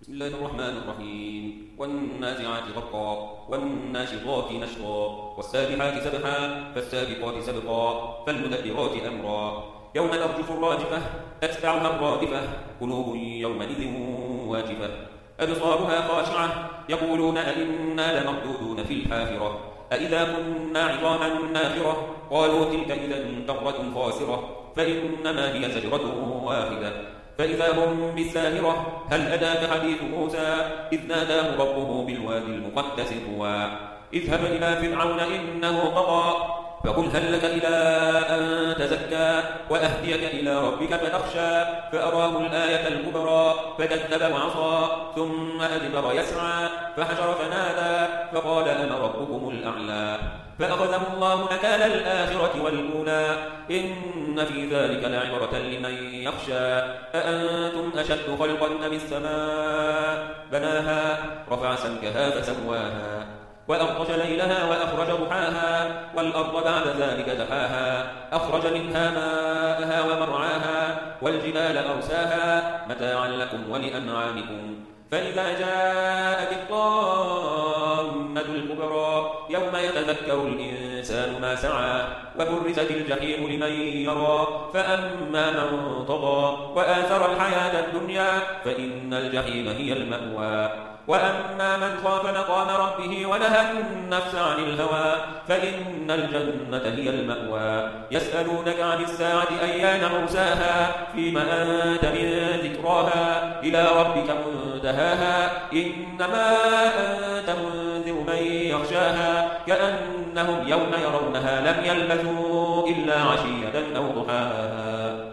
بسم الله الرحمن الرحيم والنازعات غرقا والناشطات نشطا والسابحات سبحا فالسابقات سبقا فالمدبرات أمرا يوم ترجف الراجفة تتبعها الرادفة قلوب يومئذ واجفة أبصارها خاشعة يقولون أئنا لمردودون في الحافرة أئذا كنا عظاما ناخرة قالوا تلك إذا كرة خاسرة فإنما هي زجرة واحدة فإذا هم بالساهرة هل أتاك حديث موسى إذ ناداه ربه بالوادي المقدس طوى اذهب إلى فرعون إنه طغى فقل هل لك إلى أن تزكى وأهديك إلى ربك فتخشى فأراه الآية الكبرى فكذب وعصى ثم أدبر يسعى فحشر فنادى فقال أنا ربكم الأعلى فأخذه الله نكال الآخرة والأولى إن في ذلك لعبرة لمن يخشى أأنتم أشد خلقا أم السماء بناها رفع سمكها فسواها وأغطش ليلها وأخرج ضحاها والأرض بعد ذلك دحاها أخرج منها ماءها ومرعاها والجبال أرساها متاعا لكم ولأنعامكم فإذا جاءت الطامة الكبرى يوم يتذكر الإنسان ما سعى وبرزت الجحيم لمن يرى فأما من طغى وآثر الحياة الدنيا فإن الجحيم هي المأوى وأما من خاف مقام ربه ونهى النفس عن الهوى فإن الجنة هي المأوى يسألونك عن الساعة أيان مرساها فيما أنت من ذكراها إلى ربك منتهاها إنما أنت منذر من يخشاها كأنهم يوم يرونها لم يلبثوا إلا عشية أو ضحاها